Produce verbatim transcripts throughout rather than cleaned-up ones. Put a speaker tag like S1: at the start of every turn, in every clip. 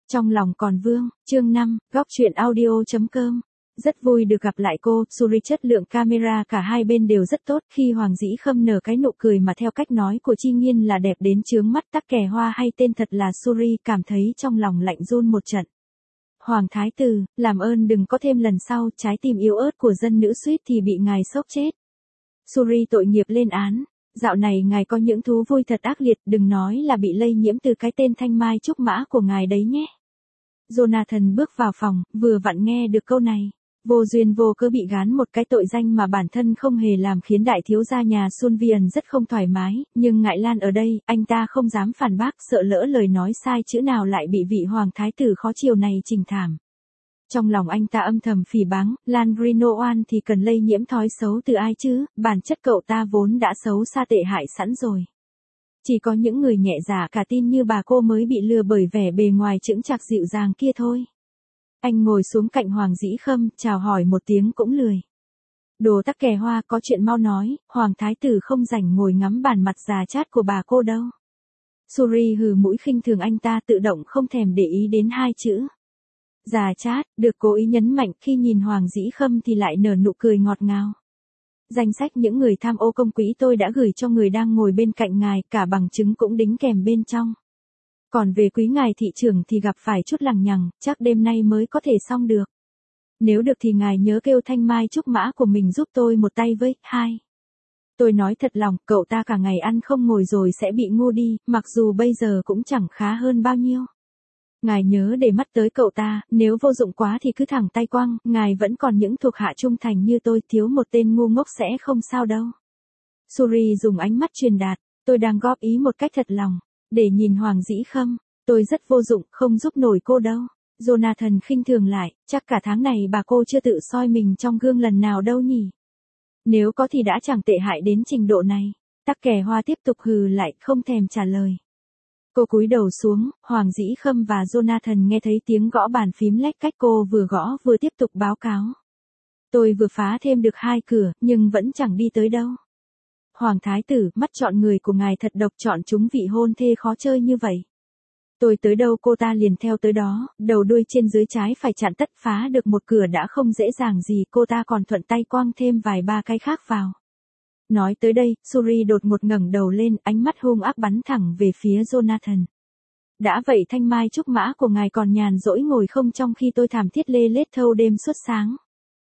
S1: Trong lòng còn vương, chương năm, góc truyện audio.com. Rất vui được gặp lại cô, Suri chất lượng camera cả hai bên đều rất tốt, khi Hoàng Dĩ Khâm nở cái nụ cười mà theo cách nói của Chi Nghiên là đẹp đến chướng mắt, Tắc Kè Hoa hay tên thật là Suri cảm thấy trong lòng lạnh run một trận. Hoàng Thái Tử, làm ơn đừng có thêm lần sau, trái tim yếu ớt của dân nữ suýt thì bị ngài sốc chết. Suri tội nghiệp lên án, dạo này ngài có những thú vui thật ác liệt, đừng nói là bị lây nhiễm từ cái tên Thanh Mai Trúc Mã của ngài đấy nhé. Jonathan bước vào phòng, vừa vặn nghe được câu này. Vô duyên vô cớ bị gán một cái tội danh mà bản thân không hề làm khiến đại thiếu gia nhà Sun Vian rất không thoải mái, nhưng ngại Lan ở đây, anh ta không dám phản bác, sợ lỡ lời nói sai chữ nào lại bị vị hoàng thái tử khó chiều này chỉnh thảm. Trong lòng anh ta âm thầm phỉ báng, Lan Grinoan thì cần lây nhiễm thói xấu từ ai chứ, bản chất cậu ta vốn đã xấu xa tệ hại sẵn rồi. Chỉ có những người nhẹ dạ cả tin như bà cô mới bị lừa bởi vẻ bề ngoài chững chạc dịu dàng kia thôi. Anh ngồi xuống cạnh Hoàng Dĩ Khâm, chào hỏi một tiếng cũng lười. Đồ Tắc Kè Hoa, có chuyện mau nói, Hoàng Thái Tử không rảnh ngồi ngắm bản mặt già chát của bà cô đâu. Suri hừ mũi khinh thường anh ta, tự động không thèm để ý đến hai chữ. Già chát, được cố ý nhấn mạnh, khi nhìn Hoàng Dĩ Khâm thì lại nở nụ cười ngọt ngào. Danh sách những người tham ô công quỹ tôi đã gửi cho người đang ngồi bên cạnh ngài, cả bằng chứng cũng đính kèm bên trong. Còn về quý ngài thị trưởng thì gặp phải chút lằng nhằng, chắc đêm nay mới có thể xong được. Nếu được thì ngài nhớ kêu Thanh Mai Trúc Mã của mình giúp tôi một tay với. Hai. Tôi nói thật lòng, cậu ta cả ngày ăn không ngồi rồi sẽ bị ngu đi, mặc dù bây giờ cũng chẳng khá hơn bao nhiêu. Ngài nhớ để mắt tới cậu ta, nếu vô dụng quá thì cứ thẳng tay quăng, ngài vẫn còn những thuộc hạ trung thành như tôi, thiếu một tên ngu ngốc sẽ không sao đâu. Suri dùng ánh mắt truyền đạt, tôi đang góp ý một cách thật lòng, để nhìn Hoàng Dĩ Khâm, tôi rất vô dụng, không giúp nổi cô đâu. Jonathan khinh thường lại, chắc cả tháng này bà cô chưa tự soi mình trong gương lần nào đâu nhỉ. Nếu có thì đã chẳng tệ hại đến trình độ này. Tắc Kè Hoa tiếp tục hừ lại, không thèm trả lời. Cô cúi đầu xuống, Hoàng Dĩ Khâm và Jonathan nghe thấy tiếng gõ bàn phím lách cách, cô vừa gõ vừa tiếp tục báo cáo. Tôi vừa phá thêm được hai cửa, nhưng vẫn chẳng đi tới đâu. Hoàng Thái Tử, mắt chọn người của ngài thật độc, chọn chúng vị hôn thê khó chơi như vậy. Tôi tới đâu cô ta liền theo tới đó, đầu đuôi trên dưới trái phải chặn tất, phá được một cửa đã không dễ dàng gì, cô ta còn thuận tay quăng thêm vài ba cái khác vào. Nói tới đây, Suri đột ngột ngẩng đầu lên, ánh mắt hung ác bắn thẳng về phía Jonathan. Đã vậy Thanh Mai Trúc Mã của ngài còn nhàn rỗi ngồi không trong khi tôi thảm thiết lê lết thâu đêm suốt sáng.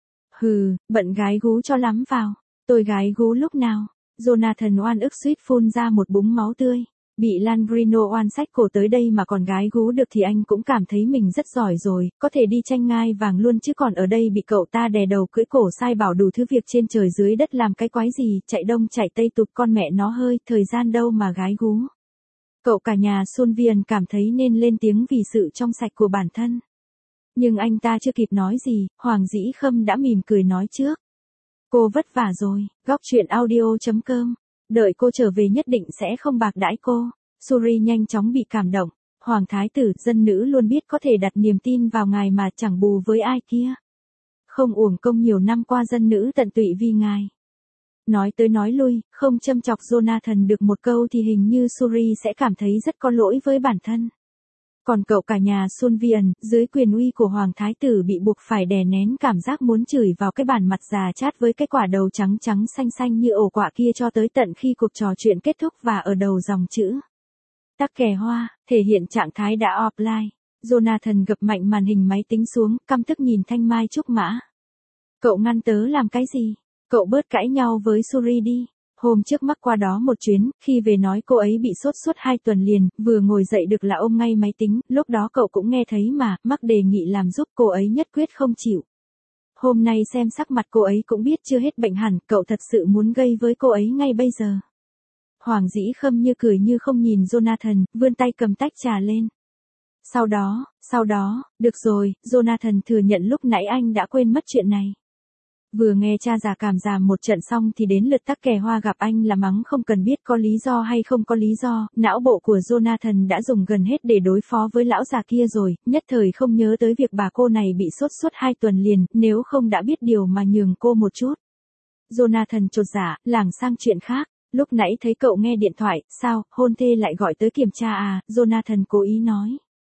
S1: Hừ, bận gái gú cho lắm vào. Tôi gái gú lúc nào? Jonathan oan ức suýt phun ra một búng máu tươi. Bị Lan Grino oan sách cổ tới đây mà còn gái gú được thì anh cũng cảm thấy mình rất giỏi rồi, có thể đi tranh ngai vàng luôn, chứ còn ở đây bị cậu ta đè đầu cưỡi cổ sai bảo đủ thứ việc trên trời dưới đất làm cái quái gì, chạy đông chạy tây tụt con mẹ nó hơi, thời gian đâu mà gái gú. Cậu cả nhà Sun Vian cảm thấy nên lên tiếng vì sự trong sạch của bản thân. Nhưng anh ta chưa kịp nói gì, Hoàng Dĩ Khâm đã mỉm cười nói trước. Cô vất vả rồi, góc truyện audio.com. Đợi cô trở về nhất định sẽ không bạc đãi cô. Suri nhanh chóng bị cảm động. Hoàng Thái Tử, dân nữ luôn biết có thể đặt niềm tin vào ngài mà chẳng bù với ai kia. Không uổng công nhiều năm qua dân nữ tận tụy vì ngài. Nói tới nói lui, không châm chọc Jonathan được một câu thì hình như Suri sẽ cảm thấy rất có lỗi với bản thân. Còn cậu cả nhà Sun Vian, dưới quyền uy của Hoàng Thái Tử bị buộc phải đè nén cảm giác muốn chửi vào cái bản mặt già chát với cái quả đầu trắng trắng xanh xanh như ổ quạ kia cho tới tận khi cuộc trò chuyện kết thúc và ở đầu dòng chữ. Tắc Kè Hoa, thể hiện trạng thái đã offline. Jonathan gập mạnh màn hình máy tính xuống, căm tức nhìn Thanh Mai Trúc Mã. Cậu ngăn tớ làm cái gì? Cậu bớt cãi nhau với Suri đi. Hôm trước mắc qua đó một chuyến, khi về nói cô ấy bị sốt suốt hai tuần liền, vừa ngồi dậy được là ôm ngay máy tính, lúc đó cậu cũng nghe thấy mà, mắc đề nghị làm giúp, cô ấy nhất quyết không chịu. Hôm nay xem sắc mặt cô ấy cũng biết chưa hết bệnh hẳn, cậu thật sự muốn gây với cô ấy ngay bây giờ. Hoàng Dĩ Khâm như cười như không nhìn Jonathan, vươn tay cầm tách trà lên. Sau đó, sau đó, được rồi, Jonathan thừa nhận lúc nãy anh đã quên mất chuyện này. Vừa nghe cha già cảm giảm một trận xong thì đến lượt Tắc Kè Hoa gặp anh là mắng không cần biết có lý do hay không có lý do, não bộ của Jonathan đã dùng gần hết để đối phó với lão già kia rồi, nhất thời không nhớ tới việc bà cô này bị sốt suốt hai tuần liền, nếu không đã biết điều mà nhường cô một chút. Jonathan chột dạ, lảng sang chuyện khác, lúc nãy thấy cậu nghe điện thoại, sao, hôn thê lại gọi tới kiểm tra à, Jonathan cố ý nói.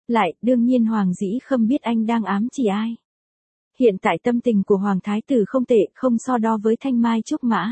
S1: Lại, đương nhiên Hoàng Dĩ Khâm biết anh đang ám chỉ ai. Hiện tại tâm tình của Hoàng Thái Tử không tệ, không so đo với Thanh Mai Trúc Mã.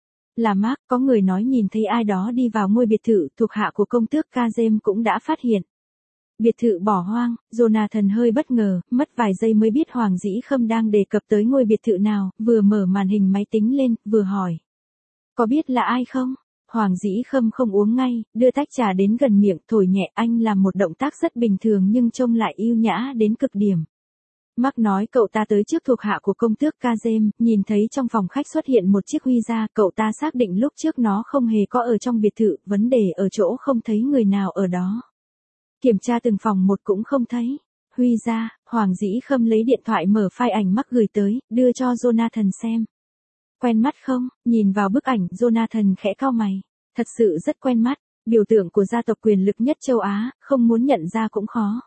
S1: Là Mark, có người nói nhìn thấy ai đó đi vào ngôi biệt thự thuộc hạ của công tước Kazem cũng đã phát hiện. Biệt thự bỏ hoang, Jonathan hơi bất ngờ, mất vài giây mới biết Hoàng Dĩ Khâm đang đề cập tới ngôi biệt thự nào, vừa mở màn hình máy tính lên, vừa hỏi. Có biết là ai không? Hoàng Dĩ Khâm không uống ngay, đưa tách trà đến gần miệng, thổi nhẹ. Anh làm một động tác rất bình thường nhưng trông lại yêu nhã đến cực điểm. Mark nói cậu ta tới trước thuộc hạ của công tước Kazem, nhìn thấy trong phòng khách xuất hiện một chiếc huy da, cậu ta xác định lúc trước nó không hề có ở trong biệt thự, vấn đề ở chỗ không thấy người nào ở đó. Kiểm tra từng phòng một cũng không thấy. Huy da, Hoàng Dĩ Khâm lấy điện thoại mở file ảnh Mark gửi tới, đưa cho Jonathan xem. Quen mắt không? Nhìn vào bức ảnh, Jonathan khẽ cau mày. Thật sự rất quen mắt, biểu tượng của gia tộc quyền lực nhất châu Á, không muốn nhận ra cũng khó.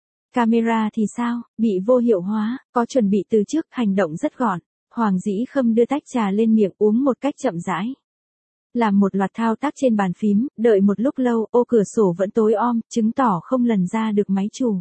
S1: Camera thì sao, bị vô hiệu hóa, có chuẩn bị từ trước, hành động rất gọn. Hoàng Dĩ Khâm đưa tách trà lên miệng uống một cách chậm rãi. Làm một loạt thao tác trên bàn phím, đợi một lúc lâu, ô cửa sổ vẫn tối om, chứng tỏ không lần ra được máy chủ.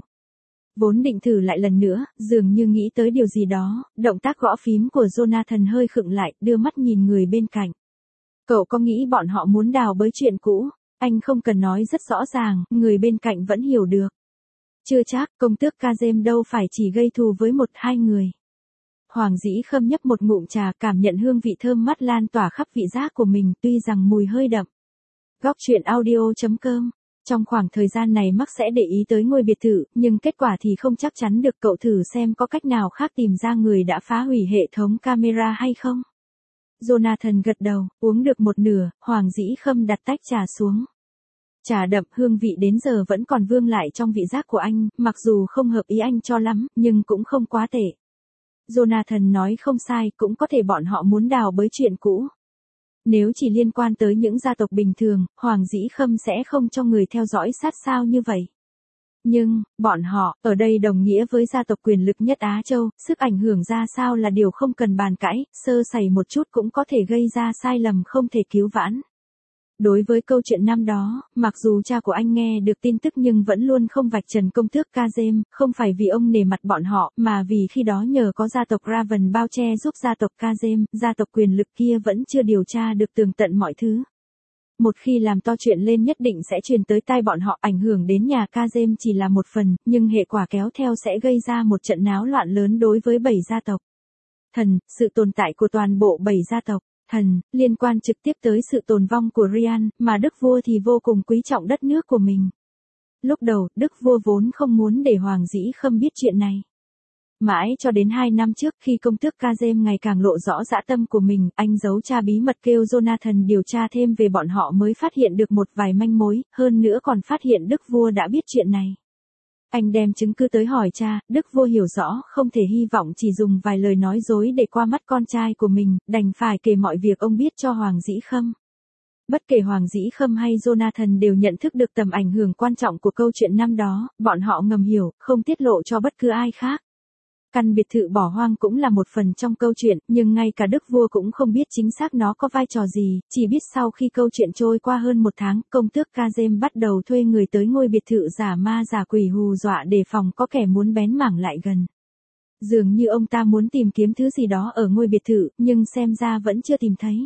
S1: Vốn định thử lại lần nữa, dường như nghĩ tới điều gì đó, động tác gõ phím của Jonathan hơi khựng lại, đưa mắt nhìn người bên cạnh. Cậu có nghĩ bọn họ muốn đào bới chuyện cũ? Anh không cần nói rất rõ ràng, người bên cạnh vẫn hiểu được. Chưa chắc, công tước Kazem đâu phải chỉ gây thù với một hai người. Hoàng Dĩ Khâm nhấp một ngụm trà, cảm nhận hương vị thơm mát lan tỏa khắp vị giác của mình, tuy rằng mùi hơi đậm. Góc truyện audio chấm com. Trong khoảng thời gian này Mark sẽ để ý tới ngôi biệt thự, nhưng kết quả thì không chắc chắn được. Cậu thử xem có cách nào khác tìm ra người đã phá hủy hệ thống camera hay không. Jonathan gật đầu, uống được một nửa, Hoàng Dĩ Khâm đặt tách trà xuống. Trà đậm, hương vị đến giờ vẫn còn vương lại trong vị giác của anh, mặc dù không hợp ý anh cho lắm, nhưng cũng không quá tệ. Jonathan nói không sai, cũng có thể bọn họ muốn đào bới chuyện cũ. Nếu chỉ liên quan tới những gia tộc bình thường, Hoàng Dĩ Khâm sẽ không cho người theo dõi sát sao như vậy. Nhưng, bọn họ, ở đây đồng nghĩa với gia tộc quyền lực nhất Á Châu, sức ảnh hưởng ra sao là điều không cần bàn cãi, sơ sẩy một chút cũng có thể gây ra sai lầm không thể cứu vãn. Đối với câu chuyện năm đó, mặc dù cha của anh nghe được tin tức nhưng vẫn luôn không vạch trần công tước Kazem, không phải vì ông nể mặt bọn họ, mà vì khi đó nhờ có gia tộc Raven bao che giúp gia tộc Kazem, gia tộc quyền lực kia vẫn chưa điều tra được tường tận mọi thứ. Một khi làm to chuyện lên nhất định sẽ truyền tới tai bọn họ, ảnh hưởng đến nhà Kazem chỉ là một phần, nhưng hệ quả kéo theo sẽ gây ra một trận náo loạn lớn đối với bảy gia tộc. Thần, sự tồn tại của toàn bộ bảy gia tộc. Thần, liên quan trực tiếp tới sự tồn vong của Ryan, mà đức vua thì vô cùng quý trọng đất nước của mình. Lúc đầu, đức vua vốn không muốn để Hoàng Dĩ Khâm biết chuyện này. Mãi cho đến hai năm trước khi công tước Kazem ngày càng lộ rõ dã tâm của mình, anh giấu cha bí mật kêu Jonathan điều tra thêm về bọn họ mới phát hiện được một vài manh mối, hơn nữa còn phát hiện đức vua đã biết chuyện này. Anh đem chứng cứ tới hỏi cha, đức vua hiểu rõ, không thể hy vọng chỉ dùng vài lời nói dối để qua mắt con trai của mình, đành phải kể mọi việc ông biết cho Hoàng Dĩ Khâm. Bất kể Hoàng Dĩ Khâm hay Jonathan đều nhận thức được tầm ảnh hưởng quan trọng của câu chuyện năm đó, bọn họ ngầm hiểu, không tiết lộ cho bất cứ ai khác. Căn biệt thự bỏ hoang cũng là một phần trong câu chuyện, nhưng ngay cả đức vua cũng không biết chính xác nó có vai trò gì, chỉ biết sau khi câu chuyện trôi qua hơn một tháng, công tước Kazem bắt đầu thuê người tới ngôi biệt thự giả ma giả quỷ hù dọa đề phòng có kẻ muốn bén mảng lại gần. Dường như ông ta muốn tìm kiếm thứ gì đó ở ngôi biệt thự, nhưng xem ra vẫn chưa tìm thấy.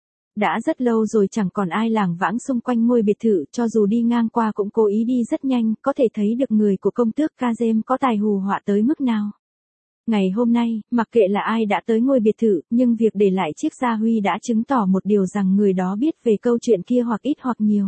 S1: Đã rất lâu rồi chẳng còn ai lảng vãng xung quanh ngôi biệt thự, cho dù đi ngang qua cũng cố ý đi rất nhanh, có thể thấy được người của công tước Kazem có tài hù họa tới mức nào. Ngày hôm nay, mặc kệ là ai đã tới ngôi biệt thự, nhưng việc để lại chiếc gia huy đã chứng tỏ một điều rằng người đó biết về câu chuyện kia hoặc ít hoặc nhiều.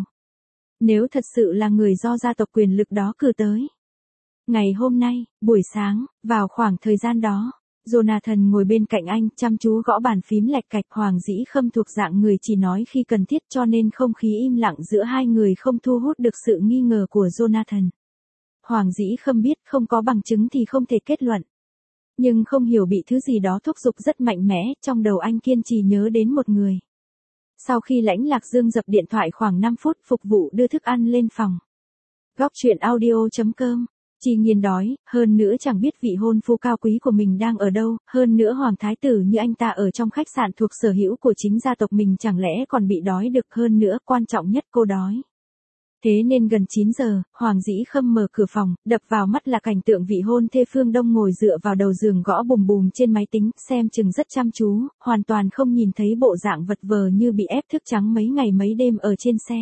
S1: Nếu thật sự là người do gia tộc quyền lực đó cử tới. Ngày hôm nay, buổi sáng, vào khoảng thời gian đó, Jonathan ngồi bên cạnh anh, chăm chú gõ bàn phím lạch cạch. Hoàng Dĩ Khâm thuộc dạng người chỉ nói khi cần thiết, cho nên không khí im lặng giữa hai người không thu hút được sự nghi ngờ của Jonathan. Hoàng Dĩ Khâm biết không có bằng chứng thì không thể kết luận. Nhưng không hiểu bị thứ gì đó thúc giục rất mạnh mẽ, trong đầu anh kiên trì nhớ đến một người. Sau khi Lãnh Lạc Dương dập điện thoại khoảng năm phút, phục vụ đưa thức ăn lên phòng. Góc truyện audio chấm com. Chi Nghiên đói, hơn nữa chẳng biết vị hôn phu cao quý của mình đang ở đâu, hơn nữa Hoàng Thái Tử như anh ta ở trong khách sạn thuộc sở hữu của chính gia tộc mình chẳng lẽ còn bị đói được, hơn nữa quan trọng nhất cô đói. Thế nên gần chín giờ, Hoàng Dĩ Khâm mở cửa phòng, đập vào mắt là cảnh tượng vị hôn thê Phương Đông ngồi dựa vào đầu giường gõ bùm bùm trên máy tính, xem chừng rất chăm chú, hoàn toàn không nhìn thấy bộ dạng vật vờ như bị ép thức trắng mấy ngày mấy đêm ở trên xe.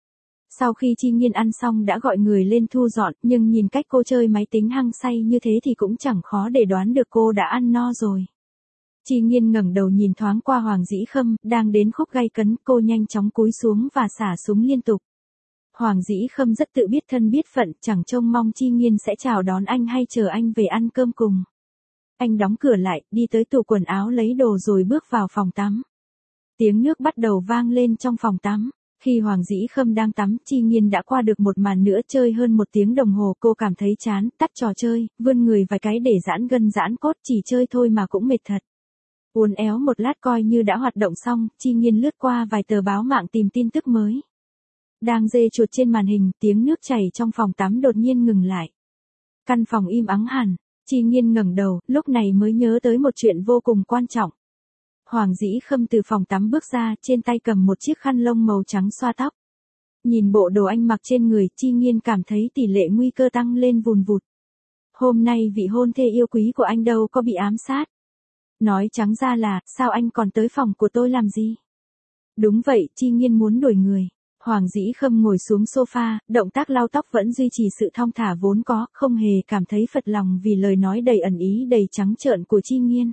S1: Sau khi Chi Nghiên ăn xong đã gọi người lên thu dọn, nhưng nhìn cách cô chơi máy tính hăng say như thế thì cũng chẳng khó để đoán được cô đã ăn no rồi. Chi Nghiên ngẩng đầu nhìn thoáng qua Hoàng Dĩ Khâm, đang đến khúc gay cấn, cô nhanh chóng cúi xuống và xả súng liên tục. Hoàng Dĩ Khâm rất tự biết thân biết phận, chẳng trông mong Chi Nghiên sẽ chào đón anh hay chờ anh về ăn cơm cùng. Anh đóng cửa lại, đi tới tủ quần áo lấy đồ rồi bước vào phòng tắm. Tiếng nước bắt đầu vang lên trong phòng tắm. Khi Hoàng Dĩ Khâm đang tắm, Chi Nghiên đã qua được một màn nữa chơi hơn một tiếng đồng hồ, cô cảm thấy chán, tắt trò chơi, vươn người vài cái để giãn gân giãn cốt, chỉ chơi thôi mà cũng mệt thật. Uốn éo một lát coi như đã hoạt động xong, Chi Nghiên lướt qua vài tờ báo mạng tìm tin tức mới. Đang dê chuột trên màn hình, tiếng nước chảy trong phòng tắm đột nhiên ngừng lại. Căn phòng im ắng hẳn, Chi Nghiên ngẩng đầu, lúc này mới nhớ tới một chuyện vô cùng quan trọng. Hoàng Dĩ Khâm từ phòng tắm bước ra, trên tay cầm một chiếc khăn lông màu trắng xoa tóc. Nhìn bộ đồ anh mặc trên người, Chi Nghiên cảm thấy tỷ lệ nguy cơ tăng lên vùn vụt. Hôm nay vị hôn thê yêu quý của anh đâu có bị ám sát. Nói trắng ra là, sao anh còn tới phòng của tôi làm gì? Đúng vậy, Chi Nghiên muốn đuổi người. Hoàng Dĩ Khâm ngồi xuống sofa, động tác lau tóc vẫn duy trì sự thong thả vốn có, không hề cảm thấy phật lòng vì lời nói đầy ẩn ý đầy trắng trợn của Chi Nghiên.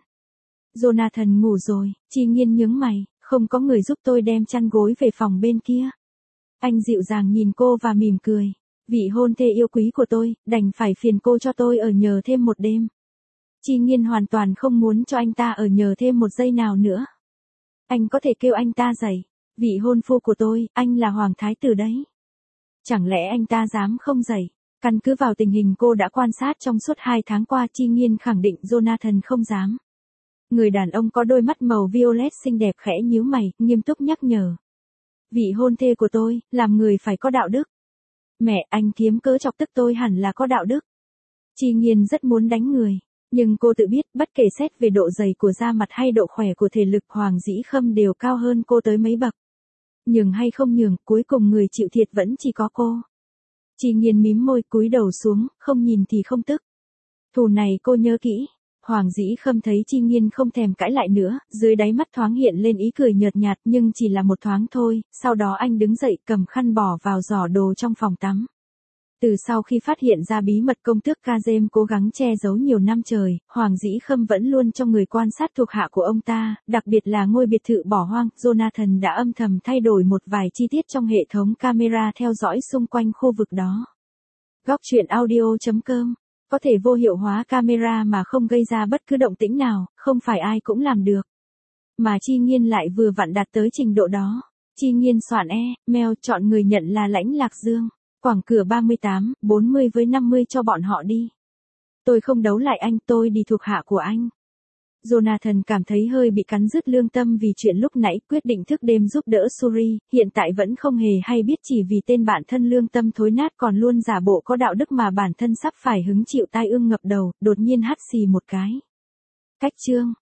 S1: Jonathan ngủ rồi, Chi Nghiên nhướng mày, không có người giúp tôi đem chăn gối về phòng bên kia. Anh dịu dàng nhìn cô và mỉm cười. Vị hôn thê yêu quý của tôi, đành phải phiền cô cho tôi ở nhờ thêm một đêm. Chi Nghiên hoàn toàn không muốn cho anh ta ở nhờ thêm một giây nào nữa. Anh có thể kêu anh ta dậy. Vị hôn phu của tôi, anh là hoàng thái tử đấy. Chẳng lẽ anh ta dám không dậy? Căn cứ vào tình hình cô đã quan sát trong suốt hai tháng qua, Chi Nghiên khẳng định Jonathan không dám. Người đàn ông có đôi mắt màu violet xinh đẹp khẽ nhíu mày, nghiêm túc nhắc nhở. Vị hôn thê của tôi, làm người phải có đạo đức. Mẹ, anh thiếm cớ chọc tức tôi hẳn là có đạo đức. Chi Nghiên rất muốn đánh người. Nhưng cô tự biết, bất kể xét về độ dày của da mặt hay độ khỏe của thể lực, Hoàng Dĩ Khâm đều cao hơn cô tới mấy bậc. Nhường hay không nhường, cuối cùng người chịu thiệt vẫn chỉ có cô. Chi Nghiên mím môi cúi đầu xuống, không nhìn thì không tức. Thù này cô nhớ kỹ. Hoàng Dĩ Khâm thấy Chi Nghiên không thèm cãi lại nữa, dưới đáy mắt thoáng hiện lên ý cười nhợt nhạt, nhưng chỉ là một thoáng thôi, sau đó anh đứng dậy cầm khăn bỏ vào giỏ đồ trong phòng tắm. Từ sau khi phát hiện ra bí mật công tước Kazem cố gắng che giấu nhiều năm trời, Hoàng Dĩ Khâm vẫn luôn trong người quan sát thuộc hạ của ông ta, đặc biệt là ngôi biệt thự bỏ hoang. Jonathan đã âm thầm thay đổi một vài chi tiết trong hệ thống camera theo dõi xung quanh khu vực đó. Góc truyện audio chấm com có thể vô hiệu hóa camera mà không gây ra bất cứ động tĩnh nào, không phải ai cũng làm được. Mà Chi Nghiên lại vừa vặn đạt tới trình độ đó. Chi Nghiên soạn e-mail chọn người nhận là Lãnh Lạc Dương. Quảng cửa ba mươi tám, bốn mươi với năm mươi cho bọn họ đi. Tôi không đấu lại anh, tôi đi thuộc hạ của anh. Jonathan cảm thấy hơi bị cắn rứt lương tâm vì chuyện lúc nãy, quyết định thức đêm giúp đỡ Suri, hiện tại vẫn không hề hay biết chỉ vì tên bạn thân lương tâm thối nát còn luôn giả bộ có đạo đức mà bản thân sắp phải hứng chịu tai ương ngập đầu, đột nhiên hắt xì một cái. Cách chương